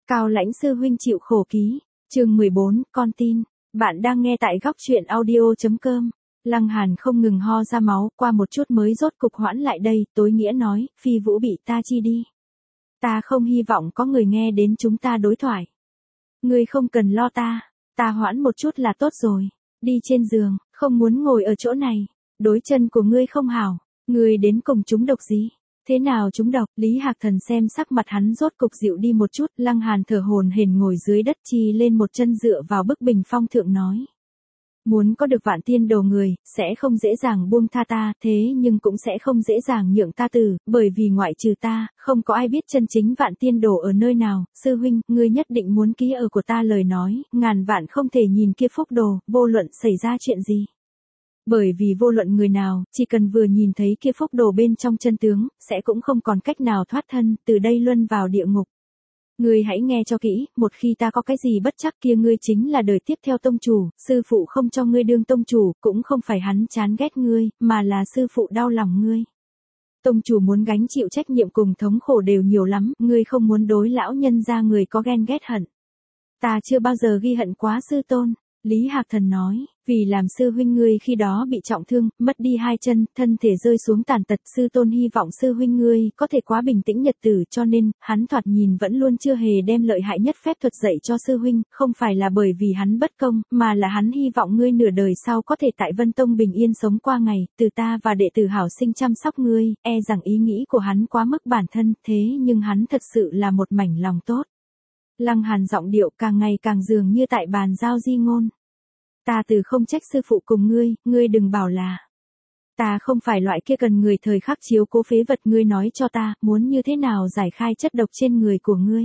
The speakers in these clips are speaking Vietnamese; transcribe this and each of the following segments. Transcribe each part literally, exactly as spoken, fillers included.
Cao Lãnh sư huynh chịu khổ ký, chương mười bốn, con tin. Bạn đang nghe tại góc truyện audio.com. Lăng Hàn không ngừng ho ra máu, qua một chút mới rốt cục hoãn lại đây, tối nghĩa nói, Phi Vũ bị ta chi đi. Ta không hy vọng có người nghe đến chúng ta đối thoại. Ngươi không cần lo ta, ta hoãn một chút là tốt rồi. Đi trên giường, không muốn ngồi ở chỗ này. Đối chân của ngươi không hảo, ngươi đến cùng chúng độc gì? Thế nào chúng độc? Lý Hạc Thần xem sắc mặt hắn rốt cục dịu đi một chút, Lăng Hàn thở hổn hển ngồi dưới đất chi lên một chân dựa vào bức bình phong thượng nói. Muốn có được vạn tiên đồ người, sẽ không dễ dàng buông tha ta, thế nhưng cũng sẽ không dễ dàng nhượng ta từ, bởi vì ngoại trừ ta, không có ai biết chân chính vạn tiên đồ ở nơi nào. Sư huynh, ngươi nhất định muốn ký ở của ta lời nói, ngàn vạn không thể nhìn kia phúc đồ, vô luận xảy ra chuyện gì. Bởi vì vô luận người nào, chỉ cần vừa nhìn thấy kia phúc đồ bên trong chân tướng, sẽ cũng không còn cách nào thoát thân, từ đây luân vào địa ngục. Ngươi hãy nghe cho kỹ, một khi ta có cái gì bất chắc kia ngươi chính là đời tiếp theo tông chủ, sư phụ không cho ngươi đương tông chủ, cũng không phải hắn chán ghét ngươi, mà là sư phụ đau lòng ngươi. Tông chủ muốn gánh chịu trách nhiệm cùng thống khổ đều nhiều lắm, ngươi không muốn đối lão nhân gia người có ghen ghét hận. Ta chưa bao giờ ghi hận quá sư tôn. Lý Hạc Thần nói, vì làm sư huynh ngươi khi đó bị trọng thương, mất đi hai chân, thân thể rơi xuống tàn tật, sư tôn hy vọng sư huynh ngươi có thể quá bình tĩnh nhật tử, cho nên, hắn thoạt nhìn vẫn luôn chưa hề đem lợi hại nhất phép thuật dạy cho sư huynh, không phải là bởi vì hắn bất công, mà là hắn hy vọng ngươi nửa đời sau có thể tại Vân Tông bình yên sống qua ngày, từ ta và đệ tử hảo sinh chăm sóc ngươi, e rằng ý nghĩ của hắn quá mức bản thân, thế nhưng hắn thật sự là một mảnh lòng tốt. Lăng Hàn giọng điệu càng ngày càng dường như tại bàn giao di ngôn. Ta từ không trách sư phụ cùng ngươi, ngươi đừng bảo là. Ta không phải loại kia cần người thời khắc chiếu cố phế vật, ngươi nói cho ta, muốn như thế nào giải khai chất độc trên người của ngươi.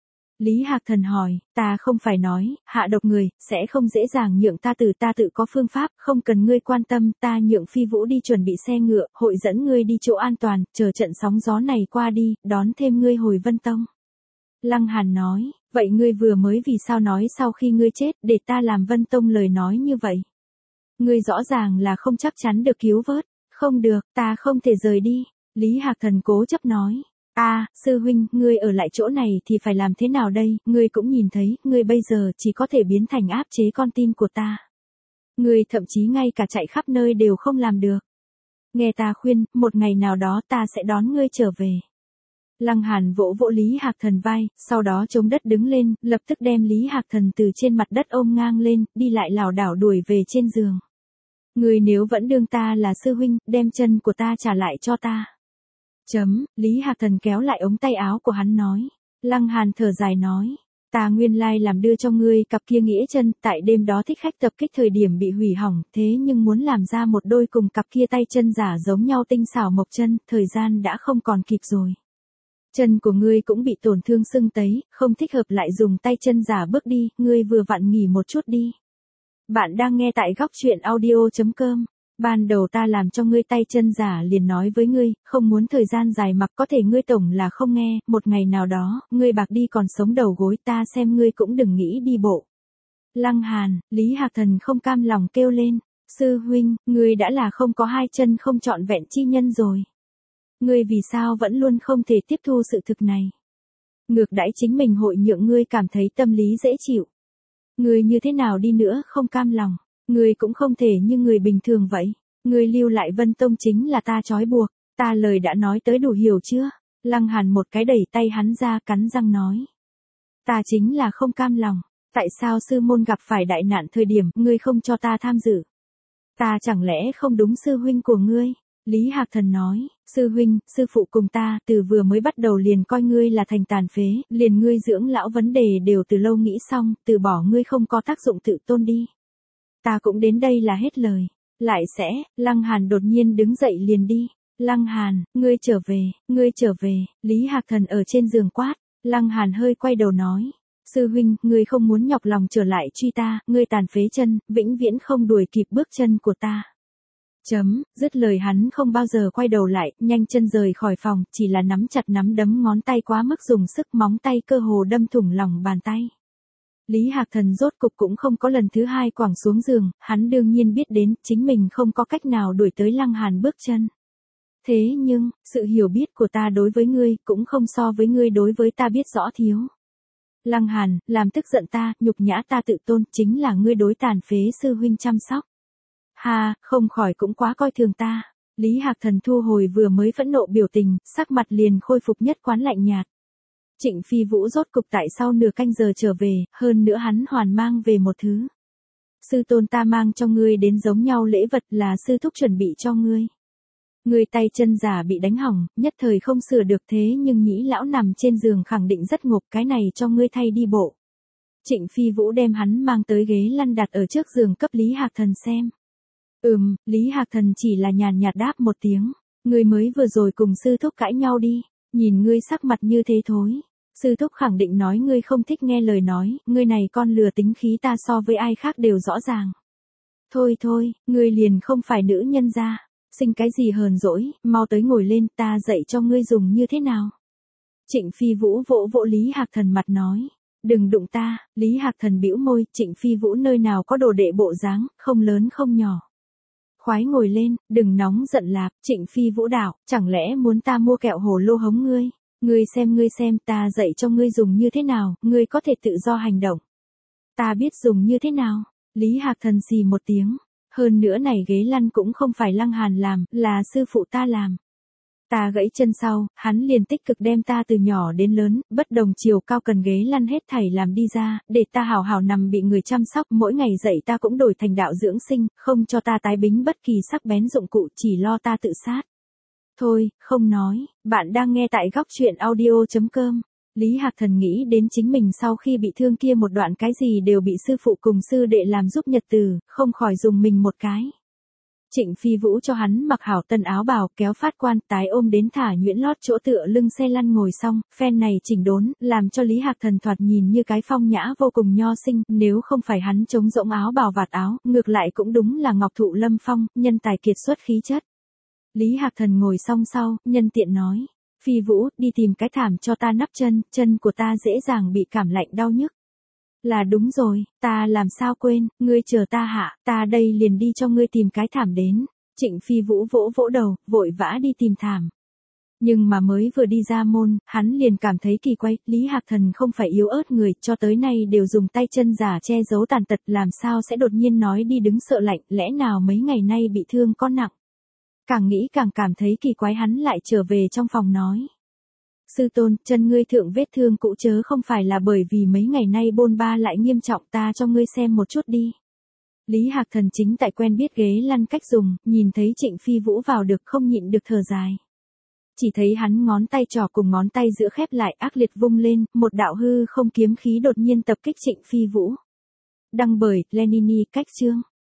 Lý Hạc Thần hỏi, ta không phải nói, hạ độc người, sẽ không dễ dàng nhượng ta từ, ta tự có phương pháp, không cần ngươi quan tâm, ta nhượng Phi Vũ đi chuẩn bị xe ngựa, hội dẫn ngươi đi chỗ an toàn, chờ trận sóng gió này qua đi, đón thêm ngươi hồi Vân Tông. Lăng Hàn nói, vậy ngươi vừa mới vì sao nói sau khi ngươi chết, để ta làm Vân Tông lời nói như vậy? Ngươi rõ ràng là không chắc chắn được cứu vớt, không được, ta không thể rời đi. Lý Hạc Thần cố chấp nói, a, à, sư huynh, ngươi ở lại chỗ này thì phải làm thế nào đây, ngươi cũng nhìn thấy, ngươi bây giờ chỉ có thể biến thành áp chế con tin của ta. Ngươi thậm chí ngay cả chạy khắp nơi đều không làm được. Nghe ta khuyên, một ngày nào đó ta sẽ đón ngươi trở về. Lăng Hàn vỗ vỗ Lý Hạc Thần vai, sau đó chống đất đứng lên, lập tức đem Lý Hạc Thần từ trên mặt đất ôm ngang lên, đi lại lảo đảo đuổi về trên giường. Ngươi nếu vẫn đương ta là sư huynh, đem chân của ta trả lại cho ta. Chấm, Lý Hạc Thần kéo lại ống tay áo của hắn nói. Lăng Hàn thở dài nói, ta nguyên lai làm đưa cho ngươi cặp kia nghĩa chân, tại đêm đó thích khách tập kích thời điểm bị hủy hỏng, thế nhưng muốn làm ra một đôi cùng cặp kia tay chân giả giống nhau tinh xảo mộc chân, thời gian đã không còn kịp rồi. Chân của ngươi cũng bị tổn thương sưng tấy, không thích hợp lại dùng tay chân giả bước đi, ngươi vừa vặn nghỉ một chút đi. Bạn đang nghe tại góc truyện audio.com. Ban đầu ta làm cho ngươi tay chân giả liền nói với ngươi, không muốn thời gian dài mặc, có thể ngươi tổng là không nghe, một ngày nào đó, ngươi bạc đi còn sống đầu gối, ta xem ngươi cũng đừng nghĩ đi bộ. Lăng Hàn, Lý Hạc Thần không cam lòng kêu lên, sư huynh, ngươi đã là không có hai chân không trọn vẹn chi nhân rồi. Ngươi vì sao vẫn luôn không thể tiếp thu sự thực này? Ngược đãi chính mình hội nhượng ngươi cảm thấy tâm lý dễ chịu. Ngươi như thế nào đi nữa không cam lòng, ngươi cũng không thể như người bình thường vậy. Ngươi lưu lại Vân Tông chính là ta trói buộc, ta lời đã nói tới đủ hiểu chưa? Lăng Hàn một cái đẩy tay hắn ra cắn răng nói. Ta chính là không cam lòng, tại sao sư môn gặp phải đại nạn thời điểm ngươi không cho ta tham dự? Ta chẳng lẽ không đúng sư huynh của ngươi? Lý Hạc Thần nói, sư huynh, sư phụ cùng ta, từ vừa mới bắt đầu liền coi ngươi là thành tàn phế, liền ngươi dưỡng lão vấn đề đều từ lâu nghĩ xong, từ bỏ ngươi không có tác dụng tự tôn đi. Ta cũng đến đây là hết lời. Lại sẽ, Lăng Hàn đột nhiên đứng dậy liền đi. Lăng Hàn, ngươi trở về, ngươi trở về, Lý Hạc Thần ở trên giường quát. Lăng Hàn hơi quay đầu nói, sư huynh, ngươi không muốn nhọc lòng trở lại truy ta, ngươi tàn phế chân, vĩnh viễn không đuổi kịp bước chân của ta. Chấm, dứt lời hắn không bao giờ quay đầu lại, nhanh chân rời khỏi phòng, chỉ là nắm chặt nắm đấm ngón tay quá mức dùng sức, móng tay cơ hồ đâm thủng lòng bàn tay. Lý Hạc Thần rốt cục cũng không có lần thứ hai quẳng xuống giường, hắn đương nhiên biết đến, chính mình không có cách nào đuổi tới Lăng Hàn bước chân. Thế nhưng, sự hiểu biết của ta đối với ngươi, cũng không so với ngươi đối với ta biết rõ thiếu. Lăng Hàn, làm tức giận ta, nhục nhã ta tự tôn, chính là ngươi đối tàn phế sư huynh chăm sóc. Ha, không khỏi cũng quá coi thường ta. Lý Hạc Thần thu hồi vừa mới phẫn nộ biểu tình, sắc mặt liền khôi phục nhất quán lạnh nhạt. Trịnh Phi Vũ rốt cục tại sau nửa canh giờ trở về, hơn nữa hắn hoàn mang về một thứ. Sư tôn ta mang cho ngươi đến giống nhau lễ vật là sư thúc chuẩn bị cho ngươi. Ngươi tay chân giả bị đánh hỏng, nhất thời không sửa được thế nhưng nhĩ lão nằm trên giường khẳng định rất ngộp, cái này cho ngươi thay đi bộ. Trịnh Phi Vũ đem hắn mang tới ghế lăn đặt ở trước giường cấp Lý Hạc Thần xem. Ừm, Lý Hạc Thần chỉ là nhàn nhạt đáp một tiếng. Ngươi mới vừa rồi cùng sư thúc cãi nhau đi, nhìn ngươi sắc mặt như thế thối. Sư thúc khẳng định nói ngươi không thích nghe lời nói, ngươi này con lừa tính khí ta so với ai khác đều rõ ràng. Thôi thôi, ngươi liền không phải nữ nhân gia, sinh cái gì hờn dỗi, mau tới ngồi lên, ta dạy cho ngươi dùng như thế nào. Trịnh Phi Vũ vỗ vỗ Lý Hạc Thần mặt nói, đừng đụng ta. Lý Hạc Thần bĩu môi, Trịnh Phi Vũ nơi nào có đồ đệ bộ dáng, không lớn không nhỏ. Khoái ngồi lên, đừng nóng giận lạp. Trịnh Phi Vũ đạo, chẳng lẽ muốn ta mua kẹo hồ lô hống ngươi? Ngươi xem ngươi xem, ta dạy cho ngươi dùng như thế nào, ngươi có thể tự do hành động. Ta biết dùng như thế nào. Lý Hạc Thần xì một tiếng. Hơn nữa này ghế lăn cũng không phải Lăng Hàn làm, là sư phụ ta làm. Ta gãy chân sau, hắn liền tích cực đem ta từ nhỏ đến lớn, bất đồng chiều cao cần ghế lăn hết thảy làm đi ra, để ta hào hào nằm bị người chăm sóc, mỗi ngày dậy ta cũng đổi thành đạo dưỡng sinh, không cho ta tái bính bất kỳ sắc bén dụng cụ, chỉ lo ta tự sát. Thôi, không nói, bạn đang nghe tại góc truyện audio chấm com. Lý Hạc Thần nghĩ đến chính mình sau khi bị thương kia một đoạn cái gì đều bị sư phụ cùng sư đệ làm giúp nhật từ, không khỏi dùng mình một cái. Trịnh Phi Vũ cho hắn mặc hảo tân áo bào, kéo phát quan, tái ôm đến thả nhuyễn lót chỗ tựa lưng xe lăn ngồi xong, phen này chỉnh đốn, làm cho Lý Hạc Thần thoạt nhìn như cái phong nhã vô cùng nho sinh, nếu không phải hắn chống rỗng áo bào vạt áo, ngược lại cũng đúng là ngọc thụ lâm phong, nhân tài kiệt xuất khí chất. Lý Hạc Thần ngồi xong sau, nhân tiện nói, Phi Vũ, đi tìm cái thảm cho ta nắp chân, chân của ta dễ dàng bị cảm lạnh đau nhức. Là đúng rồi, ta làm sao quên, ngươi chờ ta hạ, ta đây liền đi cho ngươi tìm cái thảm đến. Trịnh Phi Vũ vỗ vỗ đầu, vội vã đi tìm thảm. Nhưng mà mới vừa đi ra môn, hắn liền cảm thấy kỳ quái, Lý Hạc Thần không phải yếu ớt người, cho tới nay đều dùng tay chân giả che giấu tàn tật, làm sao sẽ đột nhiên nói đi đứng sợ lạnh, lẽ nào mấy ngày nay bị thương có nặng. Càng nghĩ càng cảm thấy kỳ quái, hắn lại trở về trong phòng nói. Sư tôn, chân ngươi thượng vết thương cũ chớ không phải là bởi vì mấy ngày nay bôn ba lại nghiêm trọng, ta cho ngươi xem một chút đi. Lý Hạc Thần chính tại quen biết ghế lăn cách dùng, nhìn thấy Trịnh Phi Vũ vào được không nhịn được thở dài. Chỉ thấy hắn ngón tay trỏ cùng ngón tay giữa khép lại ác liệt vung lên, một đạo hư không kiếm khí đột nhiên tập kích Trịnh Phi Vũ. Đăng bởi Lenini cách chương.